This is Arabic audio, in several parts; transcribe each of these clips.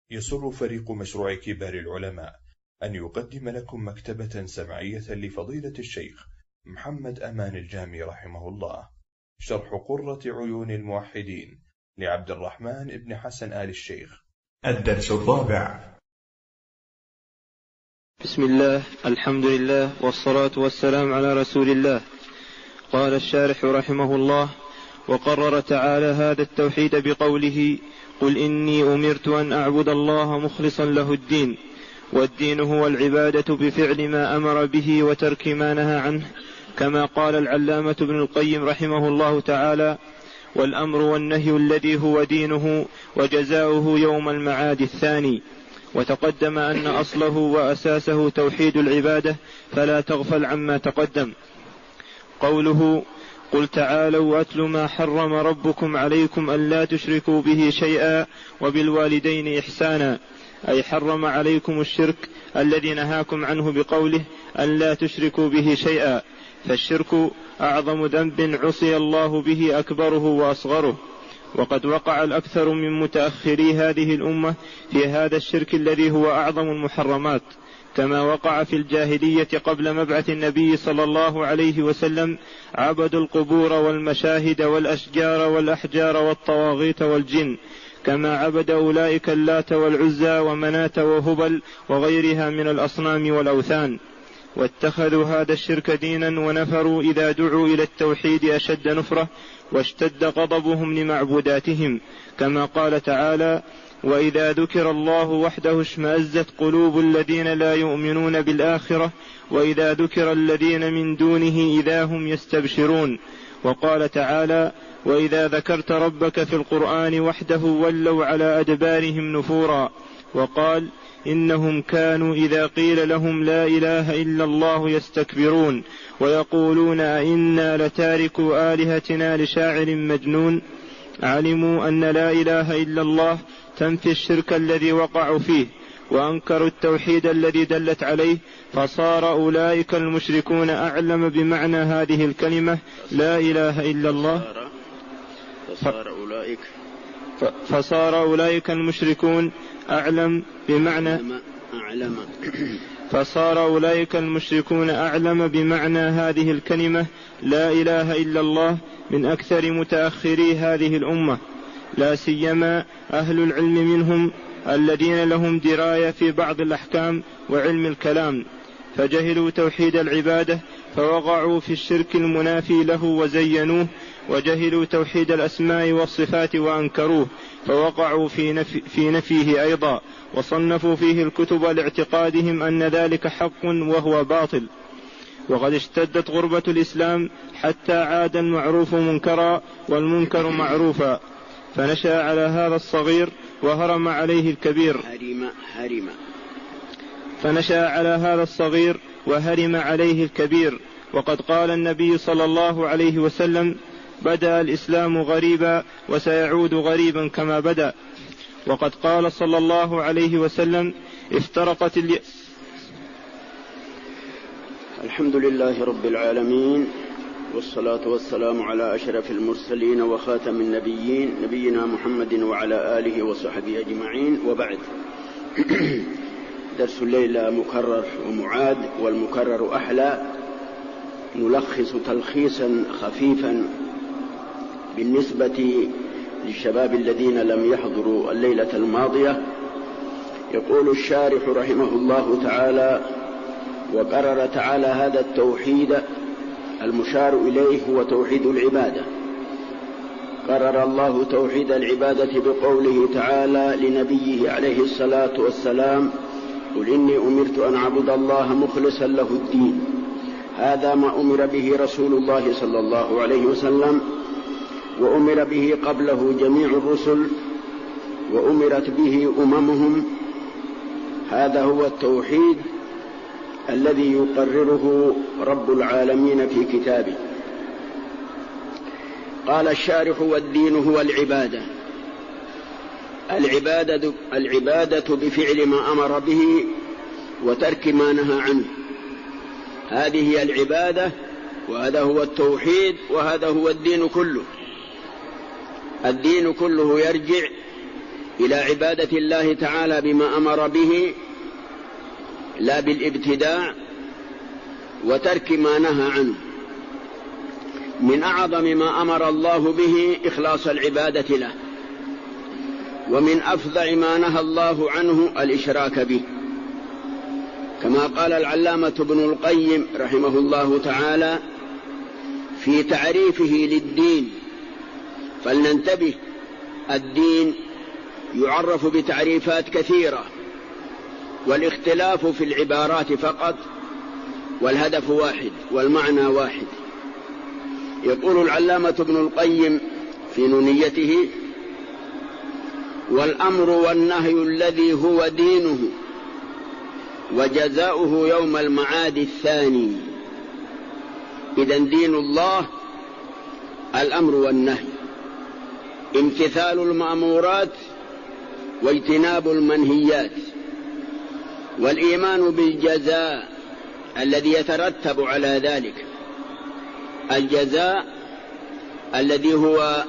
يسر فريق مشروع كبار العلماء أن يقدم لكم مكتبة سمعية لفضيلة الشيخ محمد أمان الجامي رحمه الله، شرح قرة عيون الموحدين لعبد الرحمن بن حسن آل الشيخ. الدرس الرابع. بسم الله، الحمد لله، والصلاة والسلام على رسول الله. قال الشارح رحمه الله: وقرر تعالى هذا التوحيد بقوله: قل إني أمرت أن أعبد الله مخلصا له الدين. والدين هو العبادة بفعل ما أمر به وترك ما نهى عنه، كما قال العلامة ابن القيم رحمه الله تعالى: والأمر والنهي الذي هو دينه وجزاؤه يوم المعاد الثاني. وتقدم أن أصله وأساسه توحيد العبادة، فلا تغفل عما تقدم. قوله: قل تعالوا أتل ما حرم ربكم عليكم ألا تشركوا به شيئا وبالوالدين إحسانا، أي حرم عليكم الشرك الذي نهاكم عنه بقوله ألا تشركوا به شيئا، فالشرك أعظم ذنب عصي الله به أكبره وأصغره. وقد وقع الأكثر من متأخري هذه الأمة في هذا الشرك الذي هو أعظم المحرمات، كما وقع في الجاهلية قبل مبعث النبي صلى الله عليه وسلم، عبدوا القبور والمشاهد والأشجار والأحجار والطواغيت والجن، كما عبد أولئك اللات والعزى ومناة وهبل وغيرها من الأصنام والأوثان. واتخذوا هذا الشرك دينا، ونفروا إذا دعوا إلى التوحيد أشد نفرة، واشتد غضبهم لمعبوداتهم، كما قال تعالى: وإذا ذكر الله وحده اشمأزت قلوب الذين لا يؤمنون بالآخرة، وإذا ذكر الذين من دونه إذا هم يستبشرون. وقال تعالى: وإذا ذكرت ربك في القرآن وحده ولوا على أدبارهم نفورا. وقال: إنهم كانوا إذا قيل لهم لا إله إلا الله يستكبرون ويقولون أئنا لتاركوا آلهتنا لشاعر مجنون. علموا أن لا إله إلا الله تنفي الشرك الذي وقعوا فيه، وأنكروا التوحيد الذي دلت عليه، فصار أولئك المشركون أعلم بمعنى هذه الكلمة لا إله إلا الله. فصار أولئك المشركون أعلم بمعنى هذه الكلمة لا إله إلا الله من أكثر متأخري هذه الأمة، لا سيما أهل العلم منهم الذين لهم دراية في بعض الأحكام وعلم الكلام، فجهلوا توحيد العبادة فوقعوا في الشرك المنافي له وزينوه، وجهلوا توحيد الأسماء والصفات وأنكروه فوقعوا في نفيه أيضا، وصنفوا فيه الكتب لاعتقادهم أن ذلك حق وهو باطل. وقد اشتدت غربة الإسلام حتى عاد المعروف منكرا والمنكر معروفا، فنشأ على هذا الصغير وهرم عليه الكبير. وقد قال النبي صلى الله عليه وسلم: بدأ الإسلام غريبا وسيعود غريبا كما بدأ. وقد قال صلى الله عليه وسلم: الحمد لله رب العالمين، والصلاة والسلام على أشرف المرسلين وخاتم النبيين، نبينا محمد وعلى آله وصحبه أجمعين، وبعد. درس الليلة مكرر ومعاد، والمكرر أحلى. نلخص تلخيصا خفيفا بالنسبة للشباب الذين لم يحضروا الليلة الماضية. يقول الشارح رحمه الله تعالى: وقرر تعالى هذا التوحيد المشار إليه هو توحيد العبادة. قرر الله توحيد العبادة بقوله تعالى لنبيه عليه الصلاة والسلام: قل إني أمرت أن أعبد الله مخلصا له الدين. هذا ما أمر به رسول الله صلى الله عليه وسلم، وأمر به قبله جميع الرسل، وأمرت به أممهم. هذا هو التوحيد الذي يقرره رب العالمين في كتابه. قال الشارح: والدين هو العبادة. العبادة بفعل ما أمر به وترك ما نهى عنه، هذه هي العبادة، وهذا هو التوحيد، وهذا هو الدين كله. الدين كله يرجع إلى عبادة الله تعالى بما أمر به لا بالابتداع وترك ما نهى عنه. من أعظم ما أمر الله به إخلاص العبادة له، ومن أفظع ما نهى الله عنه الإشراك به، كما قال العلامة ابن القيم رحمه الله تعالى في تعريفه للدين. فلننتبه، الدين يعرف بتعريفات كثيرة، والاختلاف في العبارات فقط، والهدف واحد والمعنى واحد. يقول العلامة ابن القيم في نونيته: والأمر والنهي الذي هو دينه وجزاؤه يوم المعاد الثاني. إذن دين الله الأمر والنهي، امتثال المأمورات واجتناب المنهيات، والإيمان بالجزاء الذي يترتب على ذلك، الجزاء الذي هو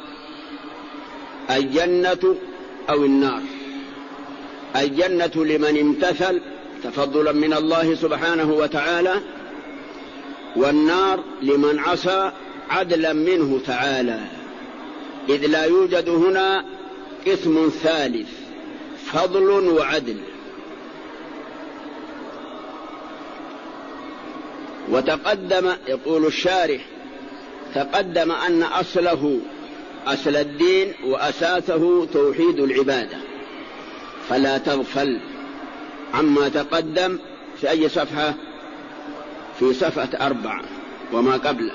الجنة أو النار. الجنة لمن امتثل تفضلا من الله سبحانه وتعالى، والنار لمن عصى عدلا منه تعالى، إذ لا يوجد هنا قسم ثالث، فضل وعدل. وتقدم، يقول الشارح، تقدم أن أصل الدين وأساسه توحيد العبادة، فلا تغفل عما تقدم. في أي صفحة؟ في صفحة 4 وما قبله.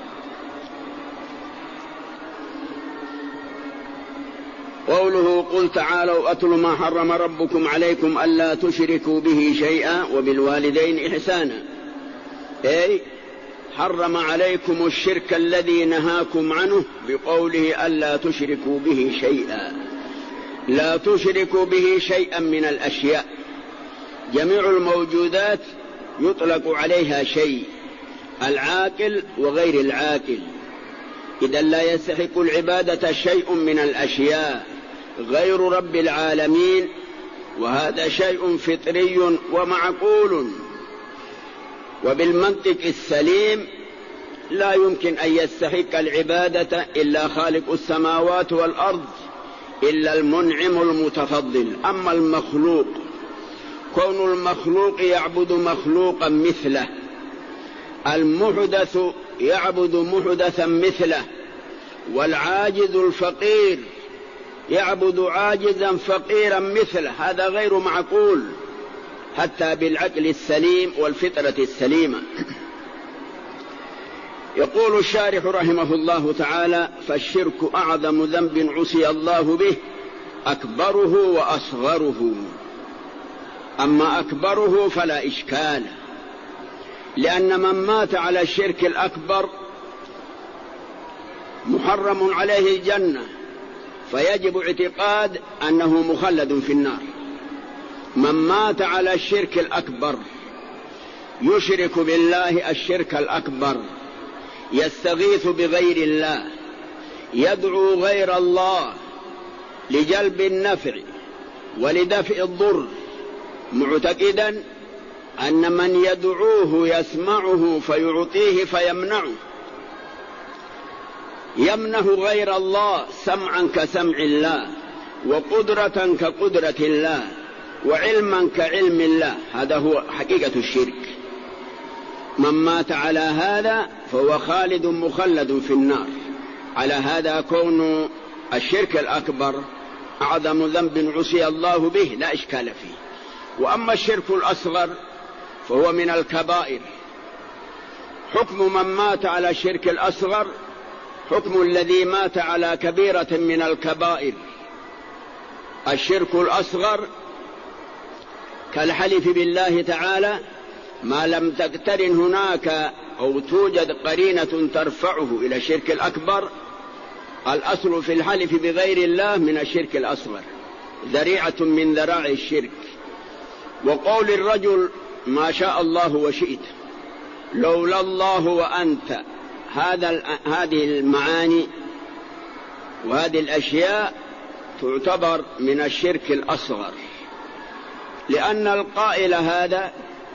قوله: قل تعالوا أتل ما حرم ربكم عليكم ألا تشركوا به شيئا وبالوالدين إحسانا، أي حرم عليكم الشرك الذي نهاكم عنه بقوله ألا تشركوا به شيئا. لا تشركوا به شيئا من الأشياء، جميع الموجودات يطلق عليها شيء، العاقل وغير العاقل. إذا لا يستحق العبادة شيء من الأشياء غير رب العالمين، وهذا شيء فطري ومعقول. وبالمنطق السليم لا يمكن أن يستحق العبادة إلا خالق السماوات والأرض، إلا المنعم المتفضل. أما المخلوق، كون المخلوق يعبد مخلوقا مثله، المحدث يعبد محدثا مثله، والعاجز الفقير يعبد عاجزا فقيرا مثله، هذا غير معقول حتى بالعقل السليم والفطرة السليمة. يقول الشارح رحمه الله تعالى: فالشرك أعظم ذنب عصي الله به، أكبره وأصغره. أما أكبره فلا إشكال، لأن من مات على الشرك الأكبر محرم عليه الجنة، فيجب اعتقاد أنه مخلد في النار. من مات على الشرك الأكبر يشرك بالله الشرك الأكبر، يستغيث بغير الله، يدعو غير الله لجلب النفع ولدفع الضر، معتقدا أن من يدعوه يسمعه فيعطيه فيمنعه، يمنه غير الله سمعا كسمع الله، وقدرة كقدرة الله، وعلما كعلم الله. هذا هو حقيقة الشرك. من مات على هذا فهو خالد مخلد في النار. على هذا كون الشرك الأكبر أعظم ذنب عصي الله به لا إشكال فيه. وأما الشرك الأصغر فهو من الكبائر. حكم من مات على الشرك الأصغر حكم الذي مات على كبيرة من الكبائر. الشرك الأصغر كالحلف بالله تعالى، ما لم تقترن هناك أو توجد قرينة ترفعه إلى الشرك الأكبر. الأصل في الحلف بغير الله من الشرك الأصغر، ذريعة من ذراعي الشرك. وقول الرجل ما شاء الله وشئت، لولا الله وأنت، هذه المعاني وهذه الأشياء تعتبر من الشرك الأصغر، لأن القائل هذا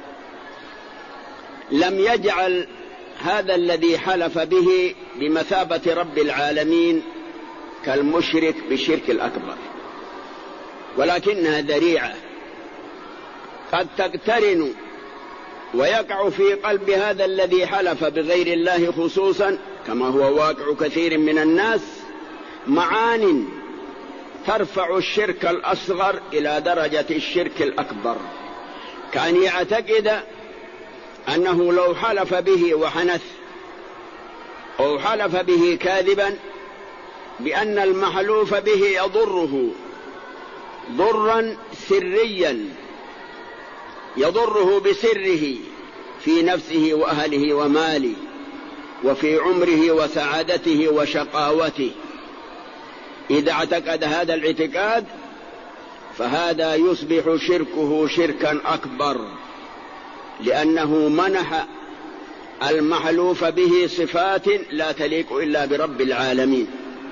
لم يجعل هذا الذي حلف به بمثابة رب العالمين كالمشرك بالشرك الأكبر، ولكنها ذريعة قد تقترن ويقع في قلب هذا الذي حلف بغير الله خصوصا، كما هو واقع كثير من الناس، معان ترفع الشرك الأصغر إلى درجة الشرك الأكبر، كأن يعتقد أنه لو حلف به وحنث أو حلف به كاذبا بأن المحلوف به يضره ضرا سريا، يضره بسره في نفسه وأهله وماله وفي عمره وسعادته وشقاوته، إذا اعتقد هذا الاعتقاد فهذا يصبح شركه شركا أكبر، لأنه منح المحلوف به صفات لا تليق إلا برب العالمين.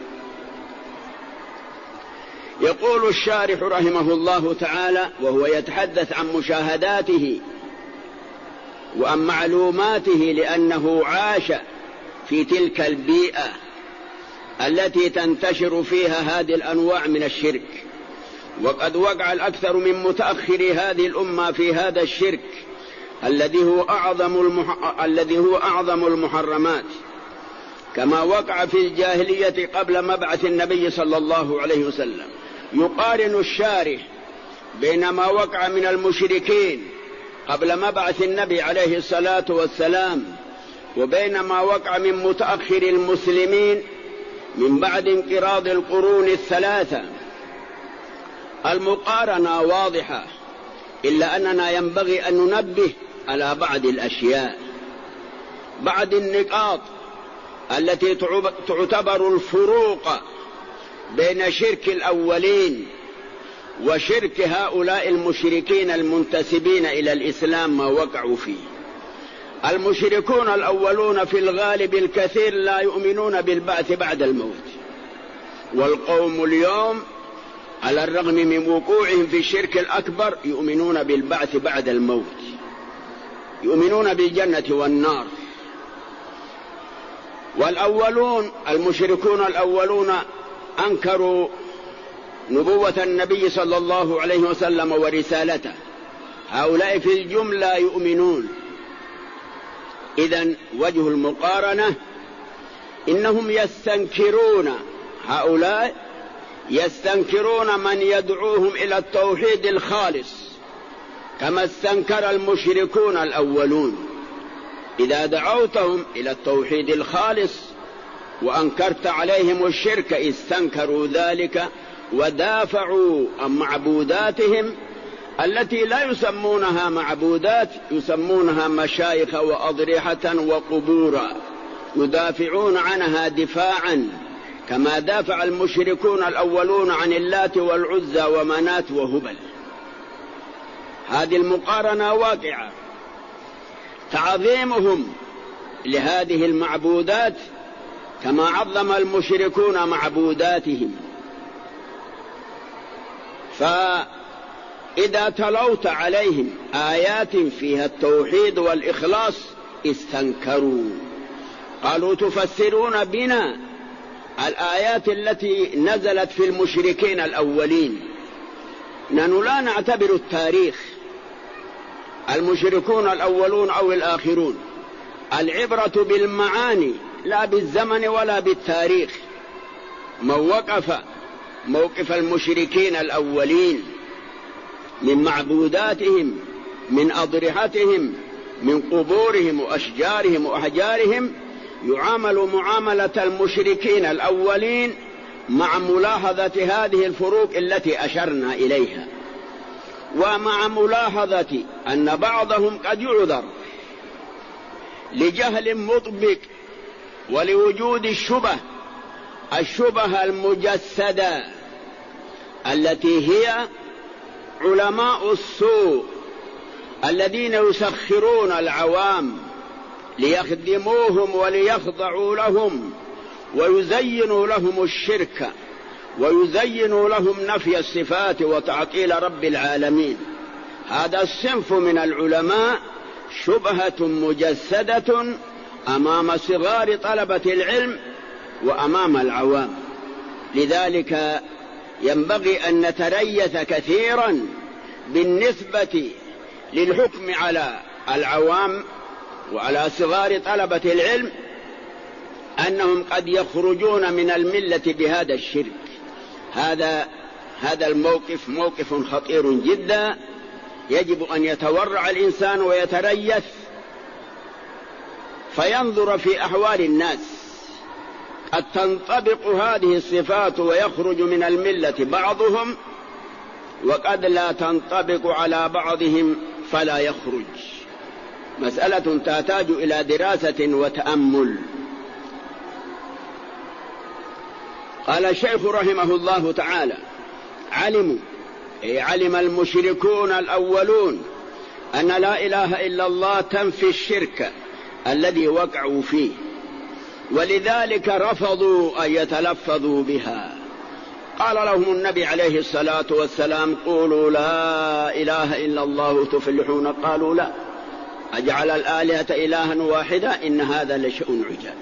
يقول الشارح رحمه الله تعالى وهو يتحدث عن مشاهداته وعن معلوماته، لأنه عاش في تلك البيئة التي تنتشر فيها هذه الأنواع من الشرك، وقد وقع الأكثر من متأخر هذه الأمة في هذا الشرك الذي هو أعظم المحرمات، كما وقع في الجاهلية قبل مبعث النبي صلى الله عليه وسلم. يقارن الشارح بين ما وقع من المشركين قبل مبعث النبي عليه الصلاة والسلام وبين ما وقع من متأخر المسلمين من بعد انقراض القرون الثلاثة. المقارنة واضحة، إلا أننا ينبغي أن ننبه على بعض الأشياء، بعض النقاط التي تعتبر الفروق بين شرك الأولين وشرك هؤلاء المشركين المنتسبين إلى الإسلام ما وقعوا فيه. المشركون الأولون في الغالب الكثير لا يؤمنون بالبعث بعد الموت، والقوم اليوم على الرغم من وقوعهم في الشرك الأكبر يؤمنون بالبعث بعد الموت، يؤمنون بالجنة والنار. والأولون المشركون الأولون أنكروا نبوة النبي صلى الله عليه وسلم ورسالته، هؤلاء في الجملة يؤمنون. إذن وجه المقارنة إنهم يستنكرون، هؤلاء يستنكرون من يدعوهم إلى التوحيد الخالص كما استنكر المشركون الأولون. إذا دعوتهم إلى التوحيد الخالص وأنكرت عليهم الشرك استنكروا ذلك ودافعوا عن معبوداتهم التي لا يسمونها معبودات، يسمونها مشايخ وأضرحة وقبورا، يدافعون عنها دفاعا كما دافع المشركون الأولون عن اللات والعزى ومنات وهبل. هذه المقارنة واقعة. تعظيمهم لهذه المعبودات كما عظم المشركون معبوداتهم. فإذا تلوت عليهم آيات فيها التوحيد والإخلاص استنكروا، قالوا تفسرون بنا الآيات التي نزلت في المشركين الأولين. نحن لا نعتبر التاريخ المشركون الأولون أو الآخرون، العبرة بالمعاني لا بالزمن ولا بالتاريخ. من وقف موقف المشركين الأولين من معبوداتهم، من أضرحتهم، من قبورهم وأشجارهم وأحجارهم، يعامل معاملة المشركين الأولين مع ملاحظة هذه الفروق التي أشرنا إليها، ومع ملاحظة أن بعضهم قد يعذر لجهل مطبق ولوجود الشبهة المجسدة التي هي علماء السوء الذين يسخرون العوام ليخدموهم وليخضعوا لهم ويزينوا لهم الشرك ويزين لهم نفي الصفات وتعطيل رب العالمين. هذا الصنف من العلماء شبهة مجسدة أمام صغار طلبة العلم وأمام العوام. لذلك ينبغي أن نتريث كثيرا بالنسبة للحكم على العوام وعلى صغار طلبة العلم أنهم قد يخرجون من الملة بهذا الشرك. هذا الموقف موقف خطير جدا، يجب أن يتورع الإنسان ويتريث فينظر في أحوال الناس. قد تنطبق هذه الصفات ويخرج من الملة بعضهم، وقد لا تنطبق على بعضهم فلا يخرج. مسألة تحتاج إلى دراسة وتأمل. قال الشيخ رحمه الله تعالى: علم المشركون الأولون أن لا إله إلا الله تنفي الشرك الذي وقعوا فيه، ولذلك رفضوا أن يتلفظوا بها. قال لهم النبي عليه الصلاة والسلام: قولوا لا إله إلا الله تفلحون. قالوا: لا، أجعل الآلهة إلها واحدا إن هذا لشيء عجاب.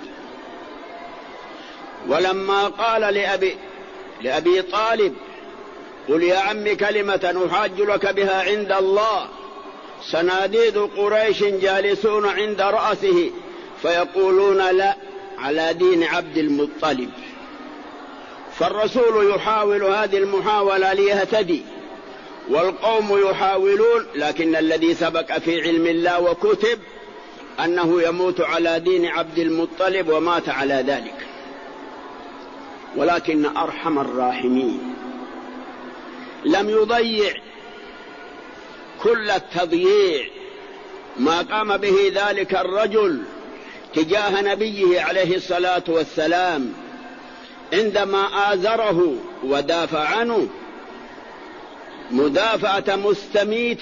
ولما قال لأبي طالب: قل يا عم كلمة أحاج لك بها عند الله، صناديد قريش جالسون عند رأسه فيقولون لا على دين عبد المطلب. فالرسول يحاول هذه المحاولة ليهتدي، والقوم يحاولون، لكن الذي سبق في علم الله وكتب أنه يموت على دين عبد المطلب ومات على ذلك. ولكن أرحم الراحمين لم يضيع كل التضييع ما قام به ذلك الرجل تجاه نبيه عليه الصلاة والسلام عندما آزره ودافع عنه مدافعة مستميت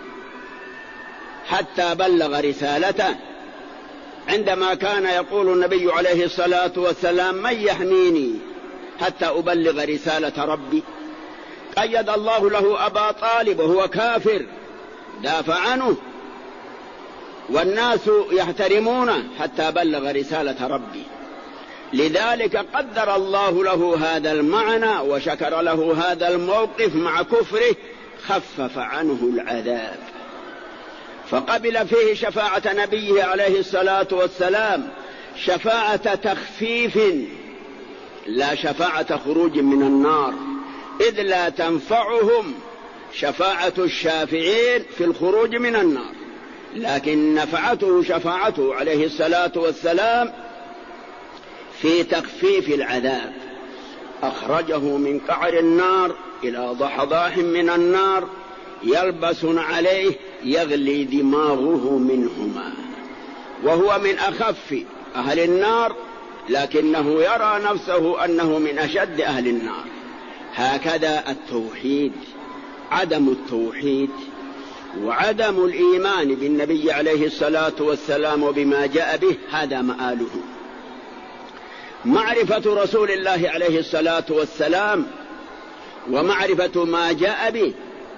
حتى بلغ رسالته. عندما كان يقول النبي عليه الصلاة والسلام: من يحميني حتى أبلغ رسالة ربي؟ قيد الله له أبا طالب وهو كافر، دافع عنه والناس يحترمونه حتى بلغ رسالة ربي. لذلك قدر الله له هذا المعنى وشكر له هذا الموقف مع كفره، خفف عنه العذاب، فقبل فيه شفاعة نبيه عليه الصلاة والسلام شفاعة تخفيف لا شفاعة خروج من النار، إذ لا تنفعهم شفاعة الشافعين في الخروج من النار، لكن نفعته شفاعته عليه الصلاة والسلام في تخفيف العذاب. أخرجه من قعر النار إلى ضحضاح من النار يلبس عليه يغلي دماغه منهما، وهو من أخف أهل النار لكنه يرى نفسه أنه من أشد أهل النار. هكذا التوحيد، عدم التوحيد وعدم الإيمان بالنبي عليه الصلاة والسلام وبما جاء به هذا مآله. معرفة رسول الله عليه الصلاة والسلام ومعرفة ما جاء به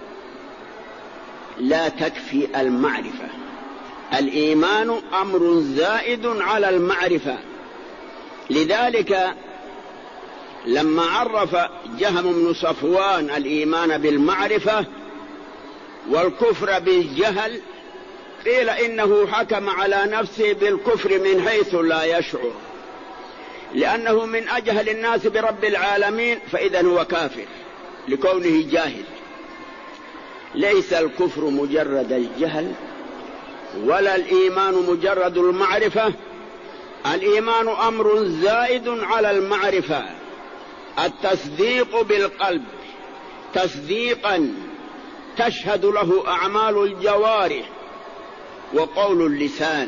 لا تكفي المعرفة. الإيمان أمر زائد على المعرفة. لذلك لما عرف جهم بن صفوان الإيمان بالمعرفة والكفر بالجهل قيل إنه حكم على نفسه بالكفر من حيث لا يشعر، لأنه من أجهل الناس برب العالمين، فإذا هو كافر لكونه جاهل. ليس الكفر مجرد الجهل ولا الإيمان مجرد المعرفة. الإيمان أمر زائد على المعرفة. التصديق بالقلب تصديقا تشهد له أعمال الجوارح وقول اللسان،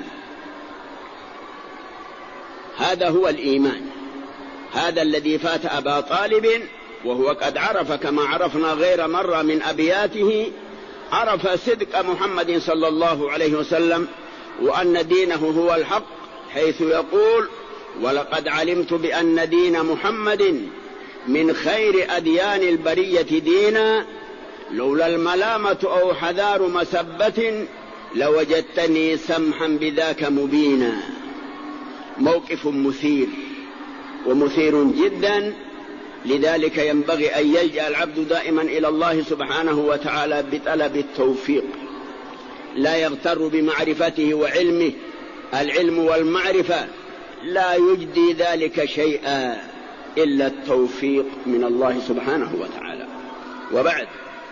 هذا هو الإيمان. هذا الذي فات أبا طالب، وهو قد عرف كما عرفنا غير مرة من أبياته، عرف صدق محمد صلى الله عليه وسلم وأن دينه هو الحق، حيث يقول: ولقد علمت بأن دين محمد من خير أديان البرية دينا، لولا الملامة أو حذار مسبة لوجدتني سمحا بذاك مبينا. موقف مثير ومثير جدا، لذلك ينبغي أن يلجأ العبد دائما إلى الله سبحانه وتعالى بطلب التوفيق، لا يغتر بمعرفته وعلمه. العلم والمعرفة لا يجدي ذلك شيئا إلا التوفيق من الله سبحانه وتعالى. وبعد،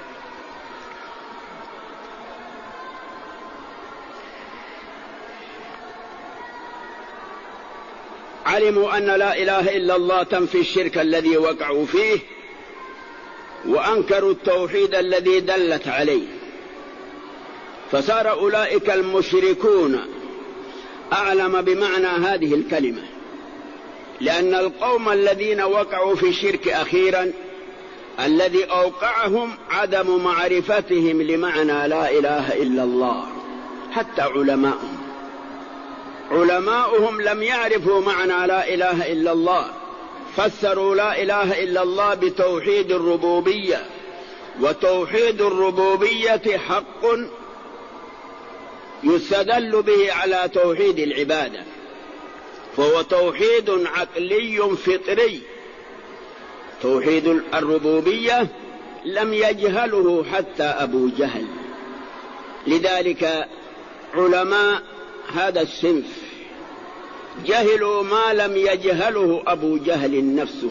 علموا أن لا إله إلا الله تنفي الشرك الذي وقعوا فيه، وأنكروا التوحيد الذي دلت عليه، فصار أولئك المشركون أعلم بمعنى هذه الكلمة، لأن القوم الذين وقعوا في الشرك أخيرا الذي أوقعهم عدم معرفتهم لمعنى لا إله إلا الله. حتى علماؤهم لم يعرفوا معنى لا إله إلا الله، فسروا لا إله إلا الله بتوحيد الربوبية، وتوحيد الربوبية حق يستدل به على توحيد العبادة، فهو توحيد عقلي فطري. توحيد الربوبية لم يجهله حتى أبو جهل، لذلك علماء هذا الصنف جهلوا ما لم يجهله أبو جهل نفسه.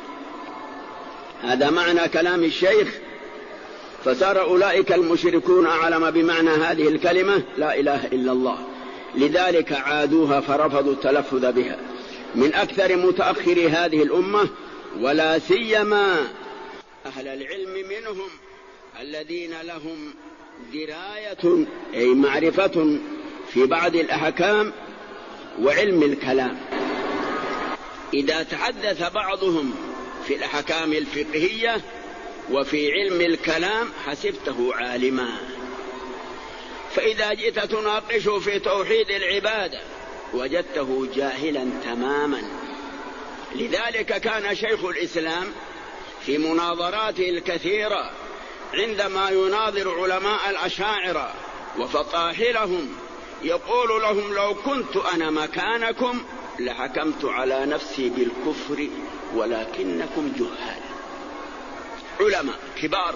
هذا معنى كلام الشيخ. فصار أولئك المشركون أعلم بمعنى هذه الكلمة لا إله إلا الله، لذلك عادوها فرفضوا التلفظ بها. من أكثر متأخر هذه الأمة، ولا سيما أهل العلم منهم الذين لهم دراية أي معرفة في بعض الأحكام وعلم الكلام، إذا تحدث بعضهم في الأحكام الفقهية وفي علم الكلام حسبته عالما، فإذا جئت تناقشه في توحيد العبادة وجدته جاهلا تماما. لذلك كان شيخ الإسلام في مناظراته الكثيرة عندما يناظر علماء الأشاعرة وفطاحلهم يقول لهم: لو كنت أنا مكانكم لحكمت على نفسي بالكفر ولكنكم جهال. علماء كبار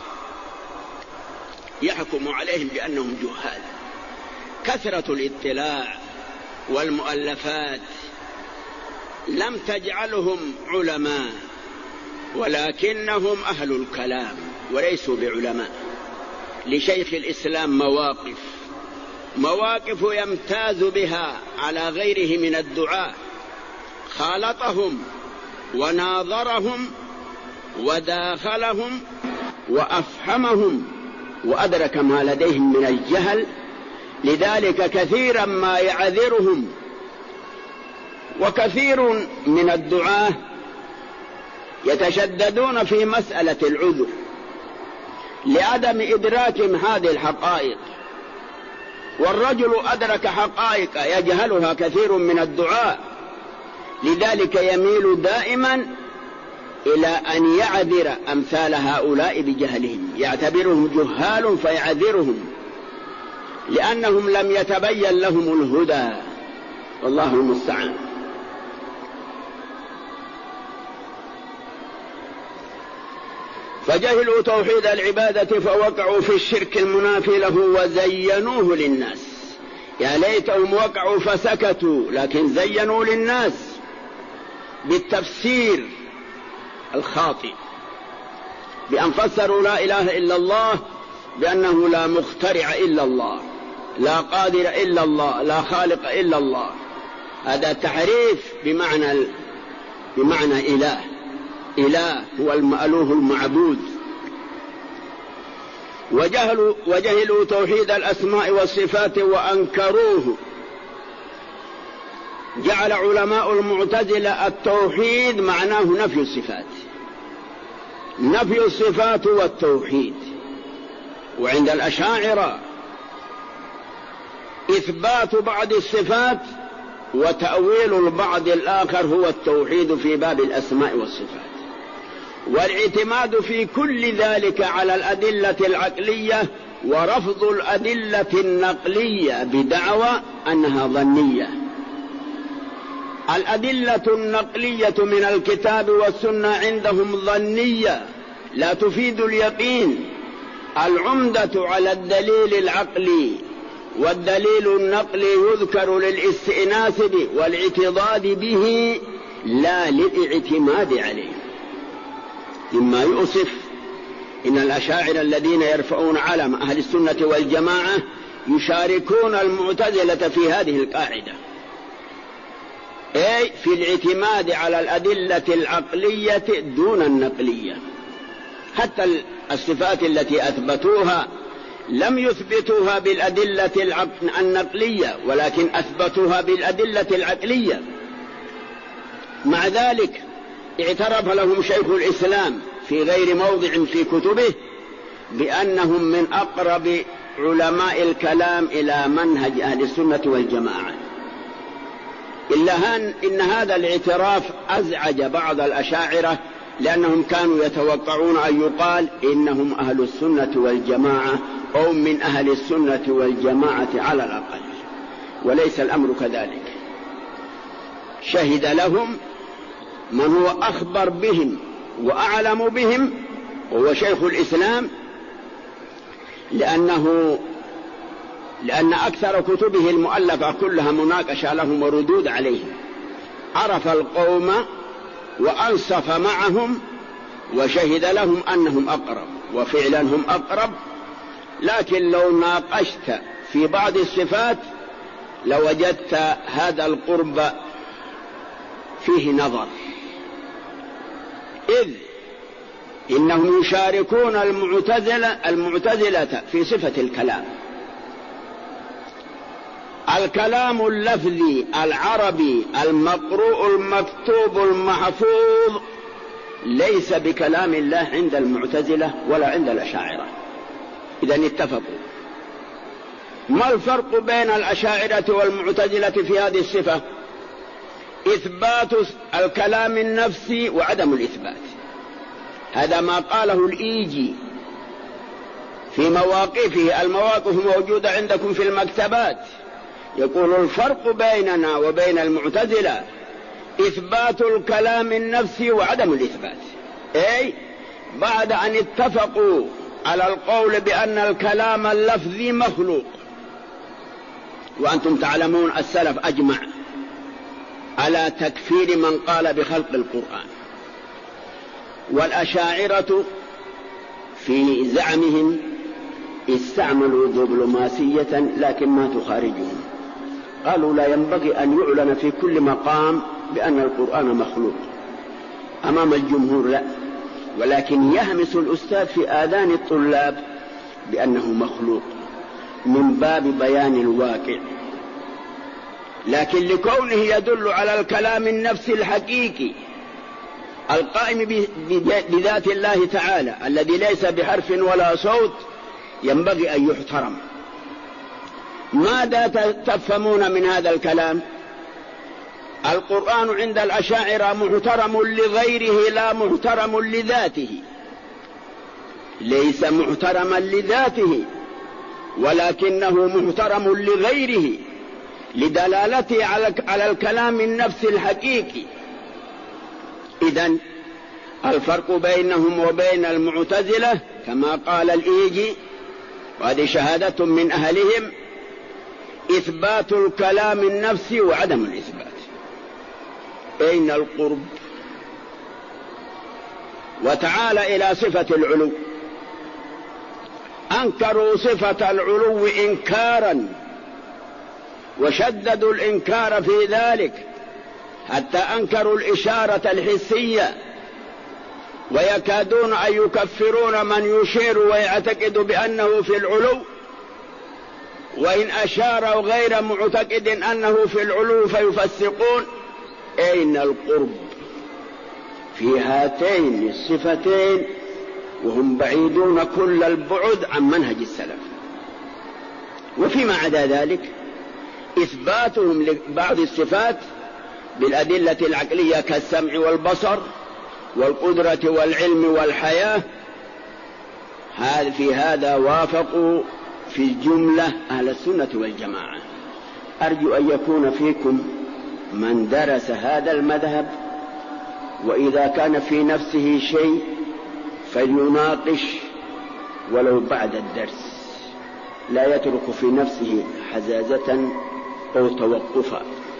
يحكم عليهم بأنهم جهال. كثرة الاطلاع والمؤلفات لم تجعلهم علماء، ولكنهم أهل الكلام وليسوا بعلماء. لشيخ الإسلام مواقف يمتاز بها على غيره من الدعاة، خالطهم وناظرهم وداخلهم وأفهمهم وأدرك ما لديهم من الجهل، لذلك كثيرا ما يعذرهم. وكثير من الدعاة يتشددون في مسألة العذر لعدم إدراكهم هذه الحقائق، والرجل أدرك حقائق يجهلها كثير من الدعاة، لذلك يميل دائما إلى أن يعذر أمثال هؤلاء بجهلهم، يعتبرهم جهال فيعذرهم لأنهم لم يتبين لهم الهدى، والله المستعان. فجهلوا توحيد العبادة فوقعوا في الشرك المنافي له وزينوه للناس. يا ليتهم وقعوا فسكتوا، لكن زينوا للناس بالتفسير الخاطئ، بأن فسروا لا إله إلا الله بأنه لا مخترع إلا الله، لا قادر إلا الله، لا خالق إلا الله. هذا تحريف بمعنى إله هو المألوه المعبود. وجهلوا توحيد الأسماء والصفات وأنكروه. جعل علماء المعتزلة التوحيد معناه نفي الصفات، نفي الصفات والتوحيد. وعند الأشاعرة إثبات بعض الصفات وتأويل البعض الآخر هو التوحيد في باب الأسماء والصفات. والاعتماد في كل ذلك على الأدلة العقلية ورفض الأدلة النقلية بدعوى أنها ظنية. الأدلة النقلية من الكتاب والسنة عندهم ظنية لا تفيد اليقين. العمدة على الدليل العقلي، والدليل النقلي يذكر للاستئناس به والاعتضاد به لا للاعتماد عليه. مما يؤسف إن الأشاعرة الذين يرفعون علم أهل السنة والجماعة يشاركون المعتزلة في هذه القاعدة، أي في الاعتماد على الأدلة العقلية دون النقلية. حتى الصفات التي أثبتوها لم يثبتوها بالأدلة النقلية، ولكن أثبتوها بالأدلة العقلية. مع ذلك اعترف لهم شيخ الإسلام في غير موضع في كتبه بأنهم من أقرب علماء الكلام إلى منهج أهل السنة والجماعة. إلا إن هذا الاعتراف أزعج بعض الأشاعرة، لأنهم كانوا يتوقعون أن يقال إنهم أهل السنة والجماعة أو من أهل السنة والجماعة على الأقل، وليس الأمر كذلك. شهد لهم من هو أخبر بهم وأعلم بهم هو شيخ الإسلام، لأن أكثر كتبه المؤلفة كلها مناقشة لهم وردود عليهم. عرف القوم وأنصف معهم وشهد لهم أنهم أقرب، وفعلا هم أقرب. لكن لو ناقشت في بعض الصفات لوجدت هذا القرب فيه نظر، إذ إنهم يشاركون المعتزلة في صفة الكلام. الكلام اللفظي العربي المقروء المكتوب المحفوظ ليس بكلام الله عند المعتزلة ولا عند الأشاعرة. إذن اتفقوا. ما الفرق بين الأشاعرة والمعتزلة في هذه الصفة؟ إثبات الكلام النفسي وعدم الإثبات. هذا ما قاله الإيجي في مواقفه، المواقف موجودة عندكم في المكتبات. يقول الفرق بيننا وبين المعتزلة إثبات الكلام النفسي وعدم الإثبات، أي بعد أن اتفقوا على القول بأن الكلام اللفظي مخلوق، وأنتم تعلمون السلف أجمع على تكفير من قال بخلق القرآن. والأشاعرة في زعمهم استعملوا دبلوماسية لكن ما تخارجهم. قالوا لا ينبغي أن يعلن في كل مقام بأن القرآن مخلوق أمام الجمهور، لا، ولكن يهمس الأستاذ في آذان الطلاب بأنه مخلوق من باب بيان الواقع. لكن لكونه يدل على الكلام النفسي الحقيقي القائم بذات الله تعالى الذي ليس بحرف ولا صوت ينبغي أن يحترم. ماذا تفهمون من هذا الكلام؟ القرآن عند الأشاعرة محترم لغيره لا محترم لذاته، ليس محترما لذاته ولكنه محترم لغيره لدلالته على الكلام النفسي الحقيقي. إذن الفرق بينهم وبين المعتزلة كما قال الإيجي، وهذه شهادة من أهلهم، إثبات الكلام النفسي وعدم الإثبات. أين القرب؟ وتعالى إلى صفة العلو. أنكروا صفة العلو إنكارا وشددوا الإنكار في ذلك حتى أنكروا الإشارة الحسية، ويكادون أن يكفرون من يشير ويعتقد بأنه في العلو، وإن أشار غير معتقد أنه في العلو فيفسقون. أين القرب في هاتين الصفتين وهم بعيدون كل البعد عن منهج السلف؟ وفيما عدا ذلك إثباتهم لبعض الصفات بالأدلة العقلية كالسمع والبصر والقدرة والعلم والحياة، في هذا وافقوا في الجملة أهل السنة والجماعة. أرجو أن يكون فيكم من درس هذا المذهب، وإذا كان في نفسه شيء فليناقش ولو بعد الدرس، لا يترك في نفسه حزازة أو توقفا.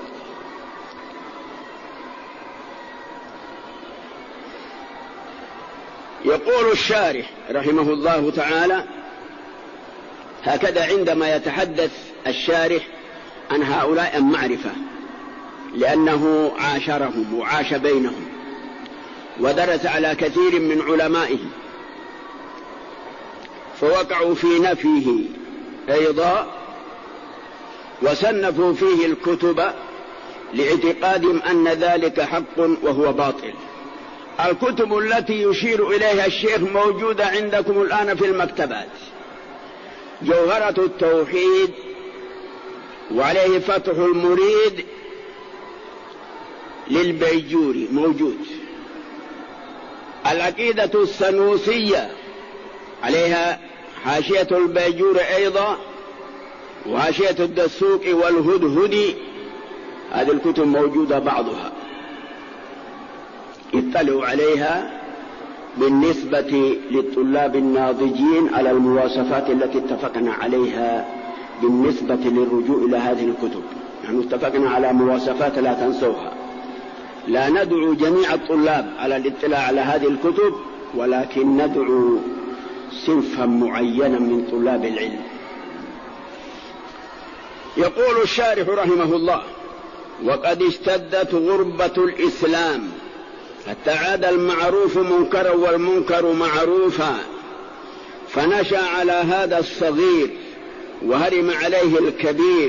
يقول الشارح رحمه الله تعالى هكذا عندما يتحدث الشارح عن هؤلاء المعرفة، لأنه عاشرهم وعاش بينهم ودرس على كثير من علمائهم، فوقعوا في نفيه أيضا وصنفوا فيه الكتب لاعتقادهم أن ذلك حق وهو باطل. الكتب التي يشير إليها الشيخ موجودة عندكم الآن في المكتبات: جوهرة التوحيد، وعليه فتح المريد للبيجوري موجود، العقيدة السنوسية عليها حاشية البيجوري أيضا، وحاشية الدسوقي والهدهدي. هذه الكتب موجودة بعضها، اطلعوا عليها بالنسبة للطلاب الناضجين على المواصفات التي اتفقنا عليها بالنسبة للرجوع إلى هذه الكتب. نحن اتفقنا على مواصفات لا تنسوها، لا ندعو جميع الطلاب على الاطلاع على هذه الكتب، ولكن ندعو صنفا معينا من طلاب العلم. يقول الشارح رحمه الله: وقد اشتدت غربة الإسلام حتى عاد المعروف منكرا والمنكر معروفا، فنشأ على هذا الصغير وهرم عليه الكبير،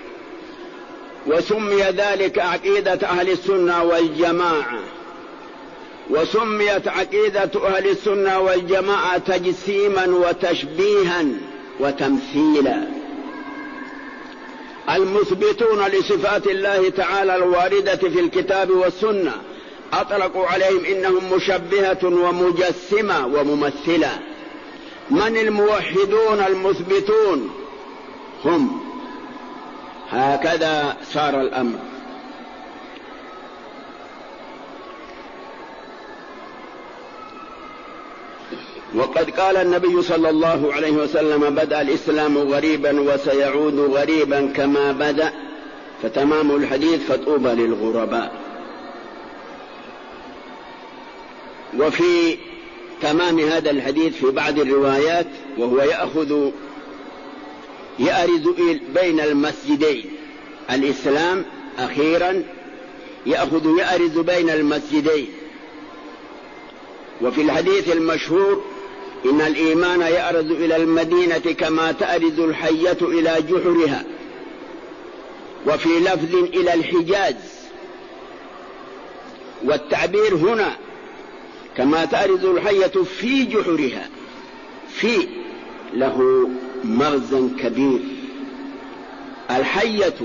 وسمي ذلك عقيدة أهل السنة والجماعة، وسميت عقيدة أهل السنة والجماعة تجسيما وتشبيها وتمثيلا. المثبتون لصفات الله تعالى الواردة في الكتاب والسنة أطلقوا عليهم إنهم مشبهة ومجسمة وممثلة. من الموحدون المثبتون؟ هم. هكذا صار الأمر. وقد قال النبي صلى الله عليه وسلم: بدأ الإسلام غريبا وسيعود غريبا كما بدأ، فتمام الحديث فطوبى للغرباء. وفي تمام هذا الحديث في بعض الروايات: وهو يأرز بين المسجدين، الإسلام أخيرا يأرز بين المسجدين. وفي الحديث المشهور: إن الإيمان يأرز إلى المدينة كما تأرز الحية إلى جحرها. وفي لفظ: إلى الحجاز. والتعبير هنا كما تأرز الحية في جحرها، في له مغزى كبير. الحية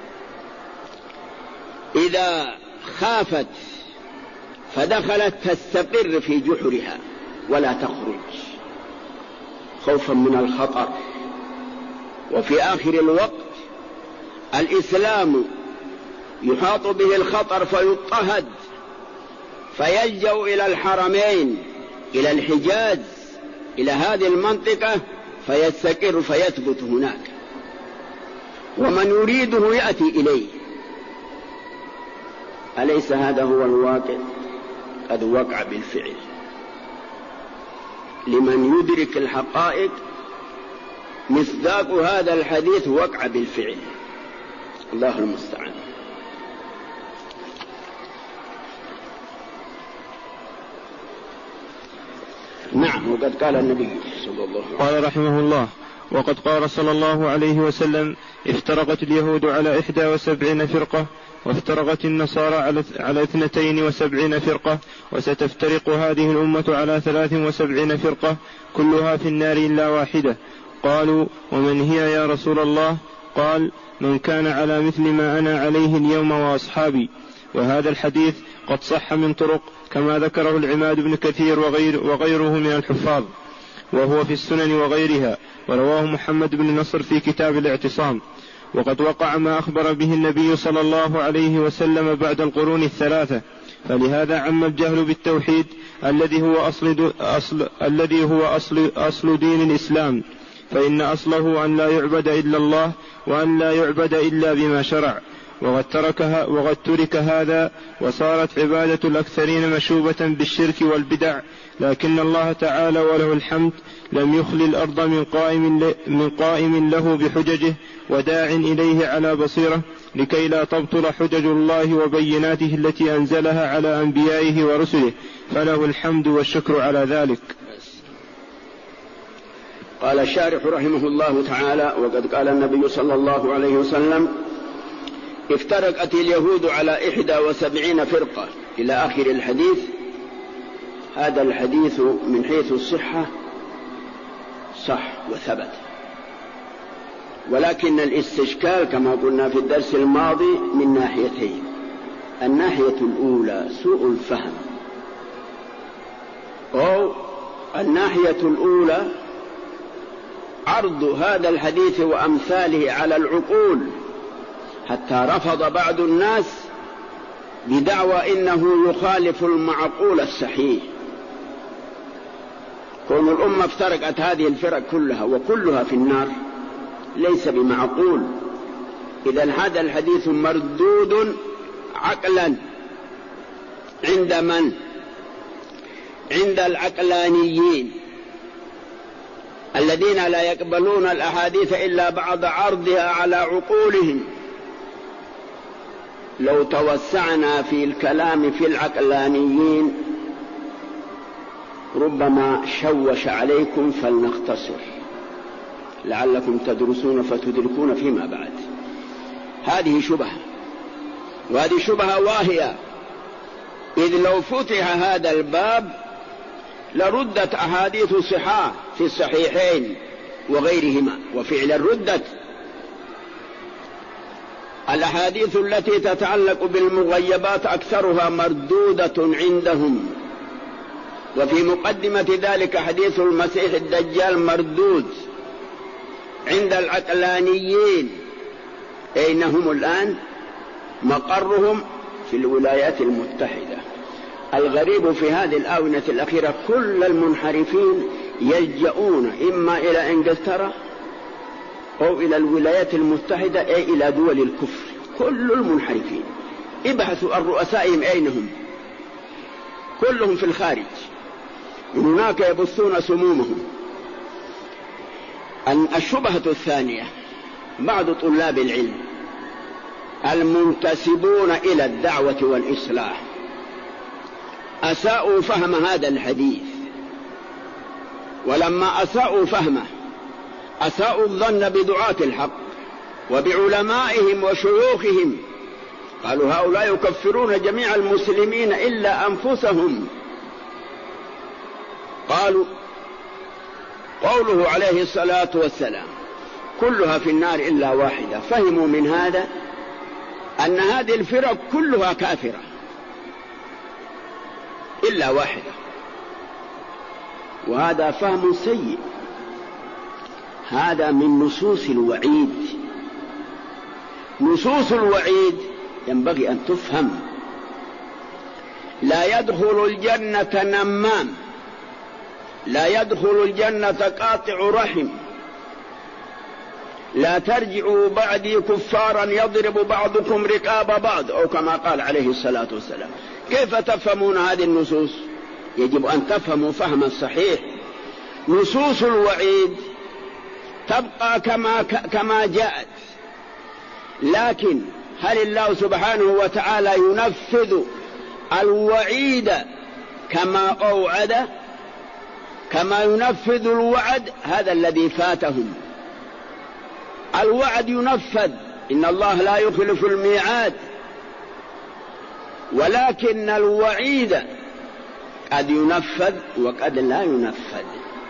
إذا خافت فدخلت تستقر في جحرها ولا تخرج خوفا من الخطر. وفي آخر الوقت الإسلام يحاط به الخطر فيضطهد، فيلجأ إلى الحرمين، إلى الحجاز، إلى هذه المنطقة، فيستقر فيثبت هناك، ومن يريده يأتي إليه. أليس هذا هو الواقع؟ قد وقع بالفعل. لمن يدرك الحقائق مصداق هذا الحديث وقع بالفعل. الله المستعان. نعم. وقد قال النبي صلى الله عليه وسلم: قال رحمه الله: وقد قال صلى الله عليه وسلم: افترقت اليهود على 71 فرقة، وافترقت النصارى على 72 فرقة، وستفترق هذه الأمة على 73 فرقة، كلها في النار إلا واحدة. قالوا: ومن هي يا رسول الله؟ قال: من كان على مثل ما أنا عليه اليوم وأصحابي. وهذا الحديث قد صح من طرق كما ذكره العماد بن كثير وغيره من الحفاظ، وهو في السنن وغيرها، ورواه محمد بن نصر في كتاب الاعتصام. وقد وقع ما أخبر به النبي صلى الله عليه وسلم بعد القرون الثلاثة، فلهذا عم الجهل بالتوحيد الذي هو أصل دين الإسلام، فإن أصله أن لا يعبد إلا الله وأن لا يعبد إلا بما شرع. وقد ترك هذا وصارت عبادة الأكثرين مشوبة بالشرك والبدع، لكن الله تعالى وله الحمد لم يخل الأرض من قائم له بحججه وداع إليه على بصيرة، لكي لا تبطل حجج الله وبيناته التي أنزلها على أنبيائه ورسله، فله الحمد والشكر على ذلك. قال الشارح رحمه الله تعالى: وقد قال النبي صلى الله عليه وسلم: افترقت اليهود على 71 فرقة، إلى آخر الحديث. هذا الحديث من حيث الصحة صح وثبت، ولكن الاستشكال كما قلنا في الدرس الماضي من ناحيتين. الناحية الأولى سوء الفهم، أو الناحية الأولى عرض هذا الحديث وأمثاله على العقول، حتى رفض بعض الناس بدعوى إنه يخالف المعقول الصحيح. كون الأمة افترقت هذه الفرق كلها وكلها في النار ليس بمعقول. إذن هذا الحديث مردود عقلا عند من؟ عند العقلانيين الذين لا يقبلون الأحاديث إلا بعد عرضها على عقولهم. لو توسعنا في الكلام في العقلانيين ربما شوش عليكم، فلنختصر لعلكم تدرسون فتدركون فيما بعد. هذه شبهة، وهذه شبهة واهية، إذ لو فتح هذا الباب لردت أحاديث صحاح في الصحيحين وغيرهما، وفعلا ردت. الأحاديث التي تتعلق بالمغيبات أكثرها مردودة عندهم، وفي مقدمة ذلك حديث المسيح الدجال مردود عند العقلانيين. أين هم الآن؟ مقرهم في الولايات المتحدة. الغريب في هذه الآونة الأخيرة كل المنحرفين يلجؤون إما إلى إنجلترا أو إلى الولايات المتحدة، أي إلى دول الكفر. كل المنحرفين ابحثوا عن رؤسائهم أين هم، كلهم في الخارج، هناك يبثون سمومهم. الشبهة الثانية: بعض طلاب العلم المنتسبون إلى الدعوة والإصلاح أساءوا فهم هذا الحديث، ولما أساءوا فهمه أساءوا الظن بدعاة الحق وبعلمائهم وشيوخهم. قالوا هؤلاء يكفرون جميع المسلمين إلا أنفسهم. قالوا قوله عليه الصلاة والسلام كلها في النار إلا واحدة، فهموا من هذا أن هذه الفرق كلها كافرة إلا واحدة، وهذا فهم سيء. هذا من نصوص الوعيد. نصوص الوعيد ينبغي أن تفهم. لا يدخل الجنة نمام، لا يدخل الجنة قاطع رحم، لا ترجعوا بعدي كفارا يضرب بعضكم رقاب بعض، أو كما قال عليه الصلاة والسلام. كيف تفهمون هذه النصوص؟ يجب أن تفهموا فهما صحيح. نصوص الوعيد تبقى كما جاءت، لكن هل الله سبحانه وتعالى ينفذ الوعيد كما أوعد، كما ينفذ الوعد؟ هذا الذي فاتهم. الوعد ينفذ، إن الله لا يخلف الميعاد، ولكن الوعيد قد ينفذ وقد لا ينفذ.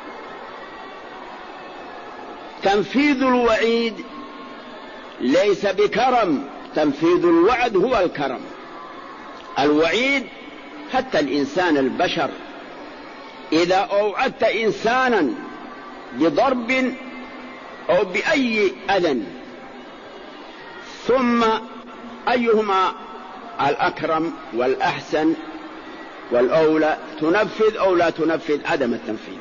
تنفيذ الوعيد ليس بكرم، تنفيذ الوعد هو الكرم. الوعيد حتى الإنسان البشر، إذا أوعدت إنسانا بضرب أو بأي أذى ثم أيهما الأكرم والأحسن والأولى، تنفذ أو لا تنفذ؟ عدم التنفيذ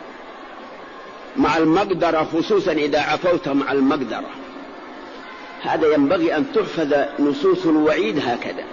مع المقدرة، خصوصا إذا عفوت مع المقدرة. هذا ينبغي أن تحفظ نصوص الوعيد هكذا،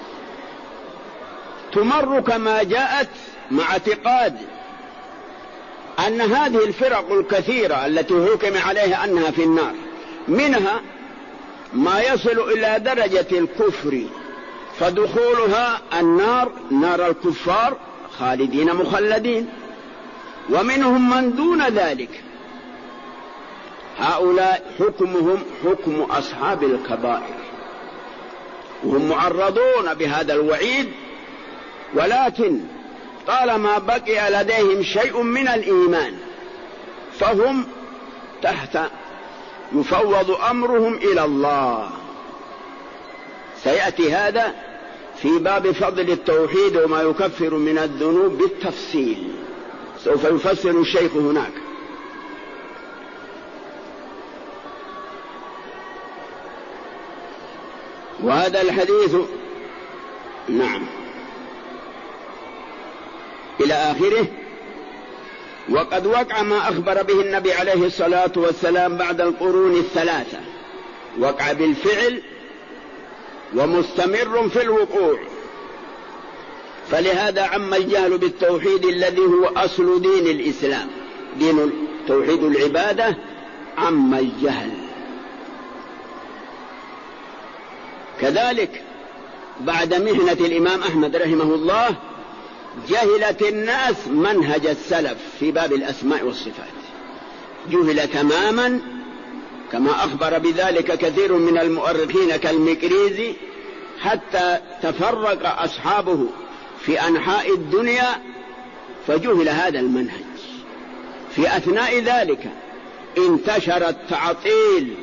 تمر كما جاءت، مع اعتقاد أن هذه الفرق الكثيرة التي حكم عليها أنها في النار، منها ما يصل إلى درجة الكفر فدخولها النار نار الكفار خالدين مخلدين، ومنهم من دون ذلك، هؤلاء حكمهم حكم أصحاب الكبائر، وهم معرضون بهذا الوعيد، ولكن طالما بقي لديهم شيء من الإيمان فهم تحت، يفوض أمرهم إلى الله. سيأتي هذا في باب فضل التوحيد وما يكفر من الذنوب بالتفصيل، سوف يفسر الشيخ هناك. وهذا الحديث نعم إلى آخره. وقد وقع ما أخبر به النبي عليه الصلاة والسلام بعد القرون الثلاثة، وقع بالفعل ومستمر في الوقوع، فلهذا عم الجهل بالتوحيد الذي هو أصل دين الإسلام، دين توحيد العبادة، عم الجهل. كذلك بعد محنة الإمام أحمد رحمه الله جهلت الناس منهج السلف في باب الأسماء والصفات، جهل تماما، كما أخبر بذلك كثير من المؤرخين كالمقريزي، حتى تفرق أصحابه في أنحاء الدنيا فجهل هذا المنهج. في أثناء ذلك انتشر التعطيل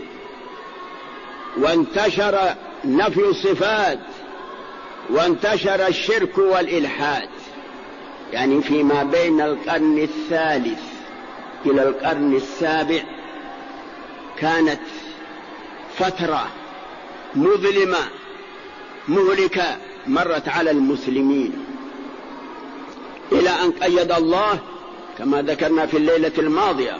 وانتشر نفي الصفات وانتشر الشرك والإلحاد. يعني فيما بين القرن الثالث إلى القرن السابع كانت فترة مظلمة مهلكة مرت على المسلمين، إلى أن قيد الله كما ذكرنا في الليلة الماضية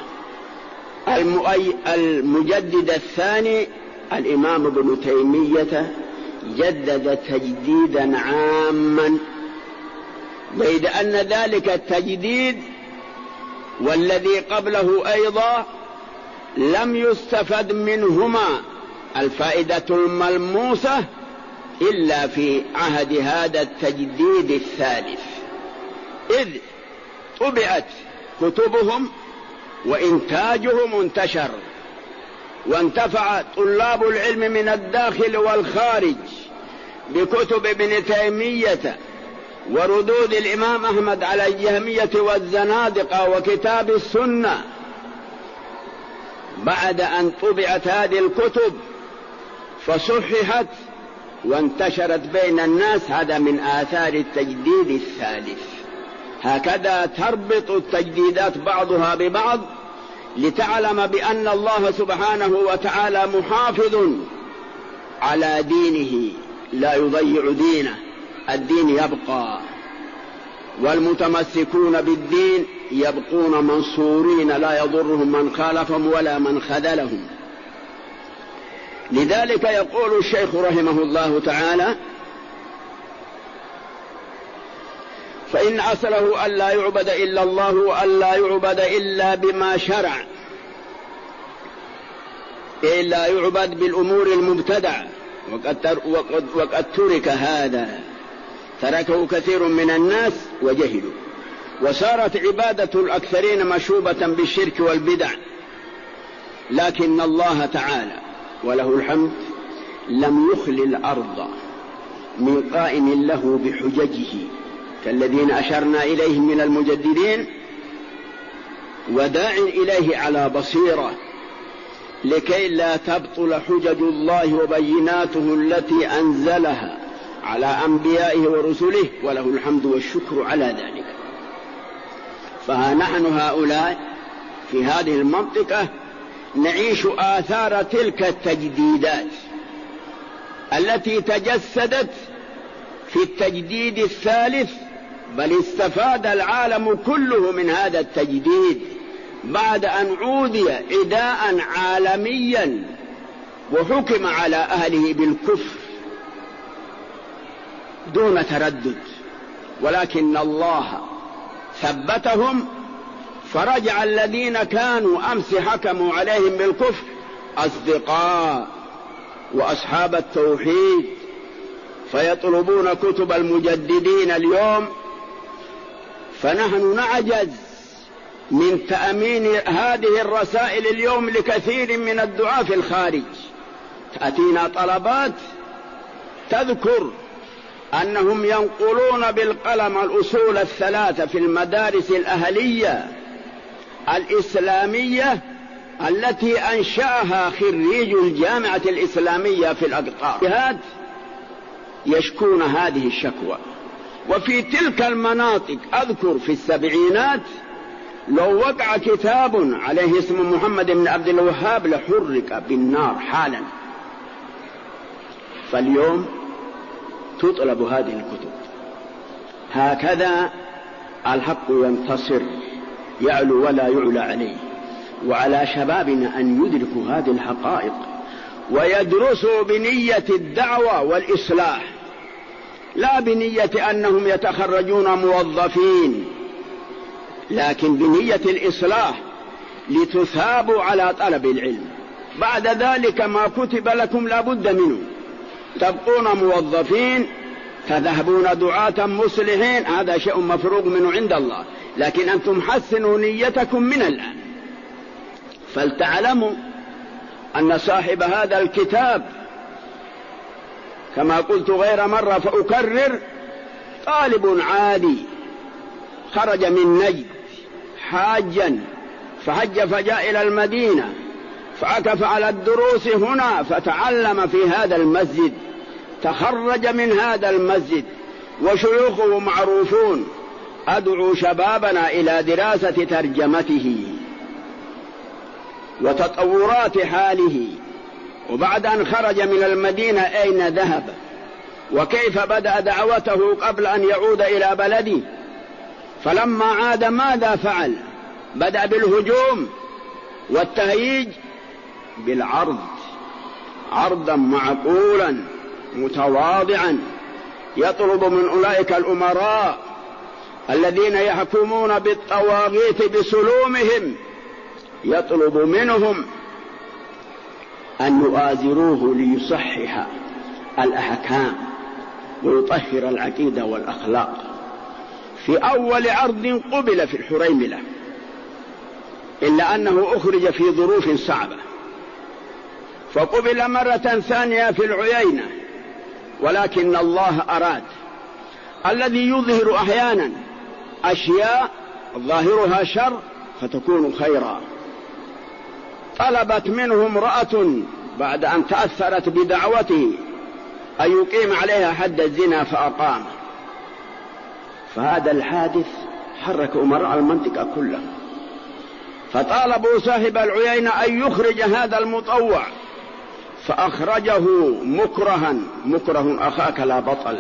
المجدد الثاني الإمام ابن تيمية، جدد تجديدا عاما، بيد أن ذلك التجديد والذي قبله أيضا لم يستفد منهما الفائدة الملموسة إلا في عهد هذا التجديد الثالث، إذ طبعت كتبهم وإنتاجهم انتشر، وانتفع طلاب العلم من الداخل والخارج بكتب ابن تيمية وردود الإمام أحمد على الجهمية والزنادقة وكتاب السنة. بعد أن طبعت هذه الكتب فصححت وانتشرت بين الناس، هذا من آثار التجديد الثالث. هكذا تربط التجديدات بعضها ببعض لتعلم بأن الله سبحانه وتعالى محافظ على دينه، لا يضيع دينه، الدين يبقى، والمتمسكون بالدين يبقون منصورين، لا يضرهم من خالفهم ولا من خذلهم. لذلك يقول الشيخ رحمه الله تعالى: فإن أصله أن لا يعبد إلا الله وأن لا يعبد إلا بما شرع، إلا يعبد بالأمور المبتدعة، وقد ترك هذا، تركه كثير من الناس وجهلوا، وصارت عبادة الأكثرين مشوبة بالشرك والبدع. لكن الله تعالى وله الحمد لم يخل الأرض من قائم له بحججه كالذين أشرنا إليهم من المجددين، وداع إليه على بصيرة، لكي لا تبطل حجج الله وبيناته التي أنزلها على أنبيائه ورسله، وله الحمد والشكر على ذلك. فها نحن هؤلاء في هذه المنطقة نعيش آثار تلك التجديدات التي تجسدت في التجديد الثالث، بل استفاد العالم كله من هذا التجديد بعد أن عودي عداء عالميا وحكم على أهله بالكفر دون تردد، ولكن الله ثبتهم، فرجع الذين كانوا أمس حكموا عليهم بالكفر أصدقاء وأصحاب التوحيد، فيطلبون كتب المجددين اليوم. فنحن نعجز من تأمين هذه الرسائل اليوم لكثير من الدعاة في الخارج. تأتينا طلبات تذكر أنهم ينقلون بالقلم الأصول الثلاثة في المدارس الأهلية الإسلامية التي أنشأها خريج الجامعة الإسلامية في الأقطار، يشكون هذه الشكوى. وفي تلك المناطق أذكر في السبعينات لو وقع كتاب عليه اسم محمد بن عبد الوهاب لحرق بالنار حالا. فاليوم تطلب هذه الكتب. هكذا الحق ينتصر، يعلو ولا يعلى عليه. وعلى شبابنا أن يدركوا هذه الحقائق ويدرسوا بنية الدعوة والإصلاح، لا بنية أنهم يتخرجون موظفين، لكن بنية الإصلاح لتثابوا على طلب العلم. بعد ذلك ما كتب لكم لا بد منه، تبقون موظفين، تذهبون دعاة مصلحين، هذا شيء مفروغ منه عند الله، لكن أنتم حسنوا نيتكم من الآن. فلتعلموا أن صاحب هذا الكتاب كما قلت غير مرة فأكرر، طالب عادي خرج من نجد حاجا فحج فجاء إلى المدينة فعكف على الدروس هنا فتعلم في هذا المسجد، تخرج من هذا المسجد وشيوخه معروفون. أدعو شبابنا إلى دراسة ترجمته وتطورات حاله، وبعد أن خرج من المدينة أين ذهب وكيف بدأ دعوته قبل أن يعود إلى بلده. فلما عاد ماذا فعل؟ بدأ بالهجوم والتهييج بالعرض، عرضا معقولا متواضعا، يطلب من أولئك الأمراء الذين يحكمون بالطواغيت بسلومهم، يطلب منهم أن يؤازروه ليصحح الأحكام ويطهر العقيدة والأخلاق. في أول عرض قبل في الحريملة، إلا أنه أخرج في ظروف صعبة، فقبل مرة ثانية في العيينة، ولكن الله أراد الذي يظهر أحيانا أشياء ظاهرها شر فتكون خيرا. طلبت منه امرأة بعد أن تأثرت بدعوته أن يقيم عليها حد الزنا فأقام. فهذا الحادث حرك أمراء المنطقة كلها، فطالبوا صاحب العيينة أن يخرج هذا المطوع، فأخرجه مكرها، مكره أخاك لا بطل.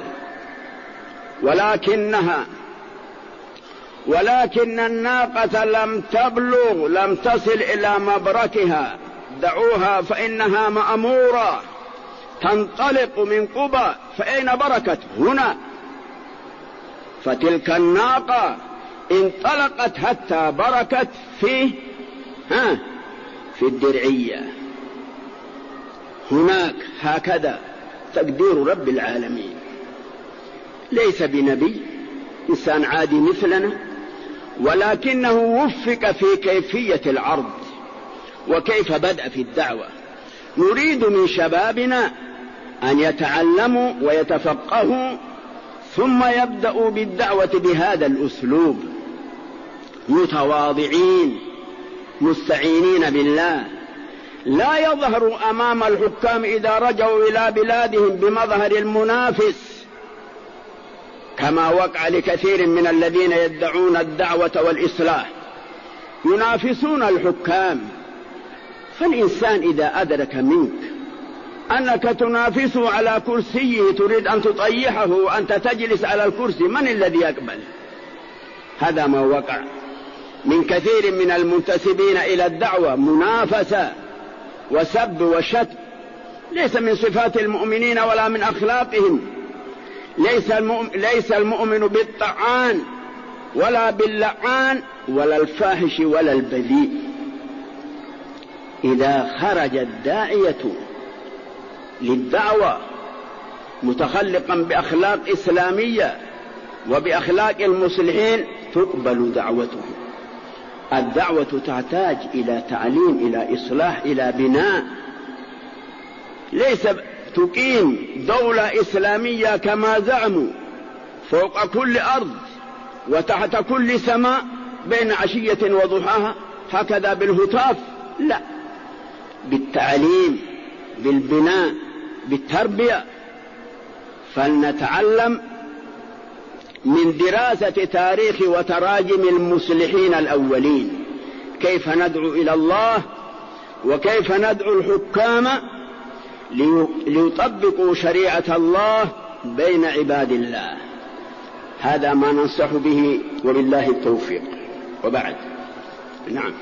ولكن الناقة لم تبلغ، لم تصل إلى مبركها، دعوها فإنها مأمورة تنطلق من قبى، فأين بركت؟ هنا. فتلك الناقة انطلقت حتى بركت في الدرعية هناك. هكذا تقدير رب العالمين، ليس بنبي، إنسان عادي مثلنا، ولكنه وفق في كيفية العرض وكيف بدأ في الدعوة. نريد من شبابنا أن يتعلموا ويتفقهوا ثم يبدأوا بالدعوة بهذا الأسلوب، متواضعين مستعينين بالله، لا يظهروا أمام الحكام إذا رجعوا إلى بلادهم بمظهر المنافس كما وقع لكثير من الذين يدعون الدعوة والإصلاح، ينافسون الحكام. فالإنسان إذا أدرك منك أنك تنافسه على كرسيه، تريد أن تطيحه وأنت تجلس على الكرسي، من الذي يقبل؟ هذا ما وقع من كثير من المنتسبين إلى الدعوة، منافسة وسب وشتم، ليس من صفات المؤمنين ولا من أخلاقهم. ليس المؤمن بالطعان ولا باللعان ولا الفاحش ولا البذيء. إذا خرج الداعية للدعوة متخلقا بأخلاق إسلامية وبأخلاق المصلحين تقبل دعوته. الدعوة تحتاج إلى تعليم، إلى إصلاح، إلى بناء. ليس تقيم دولة إسلامية كما زعموا فوق كل أرض وتحت كل سماء بين عشية وضحاها هكذا بالهتاف، لا، بالتعليم، بالبناء، بالتربية. فلنتعلم من دراسة تاريخ وتراجم المصلحين الأولين كيف ندعو إلى الله وكيف ندعو الحكام ليطبقوا شريعة الله بين عباد الله. هذا ما ننصح به وبالله التوفيق. وبعد، نعم.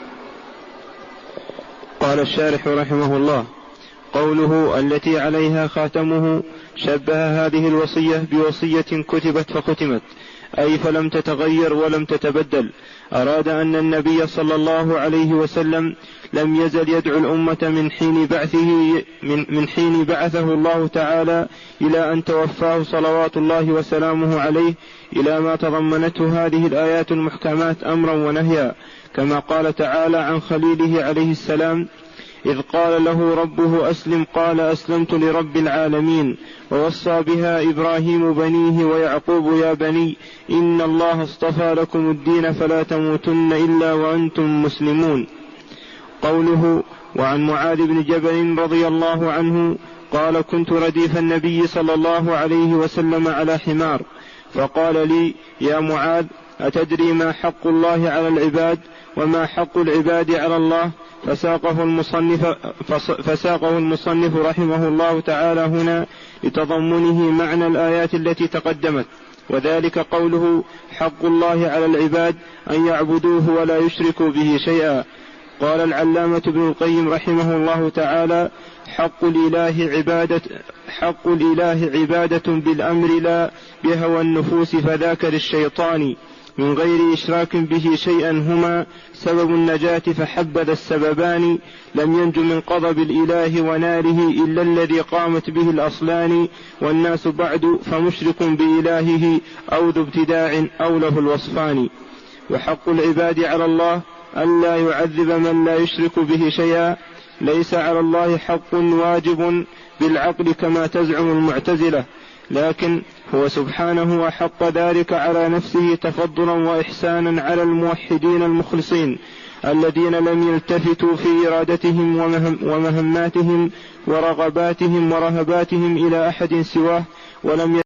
قال الشارح رحمه الله: قوله التي عليها خاتمه شبه هذه الوصية بوصية كتبت فختمت، أي فلم تتغير ولم تتبدل. أراد أن النبي صلى الله عليه وسلم لم يزل يدعو الأمة من حين بعثه الله تعالى إلى أن توفاه صلوات الله وسلامه عليه، إلى ما تضمنته هذه الآيات المحكمات أمرا ونهيا، كما قال تعالى عن خليله عليه السلام: إذ قال له ربه أسلم قال أسلمت لرب العالمين. ووصى بها إبراهيم بنيه ويعقوب: يا بني إن الله اصطفى لكم الدين فلا تموتن إلا وأنتم مسلمون. قوله: وعن معاذ بن جبل رضي الله عنه قال: كنت رديف النبي صلى الله عليه وسلم على حمار، فقال لي: يا معاذ، أتدري ما حق الله على العباد وما حق العباد على الله؟ فساقه المصنف رحمه الله تعالى هنا لتضمنه معنى الآيات التي تقدمت، وذلك قوله: حق الله على العباد أن يعبدوه ولا يشركوا به شيئا. قال العلامة ابن القيم رحمه الله تعالى: حق الإله عبادة بالأمر لا بهوى النفوس، فذاك للشيطان من غير إشراك به شيئا هما سبب النجاة، فحبذا السببان لم ينج من غضب الإله وناره إلا الذي قامت به الأصلان، والناس بعد فمشرك بإلهه أو ذو ابتداع أو له الوصفان. وحق العباد على الله ألا يعذب من لا يشرك به شيئا. ليس على الله حق واجب بالعقل كما تزعم المعتزلة، لكن هو سبحانه أحق ذلك على نفسه تفضلا وإحسانا على الموحدين المخلصين الذين لم يلتفتوا في إرادتهم ومهماتهم ورغباتهم ورهباتهم إلى أحد سواه، ولم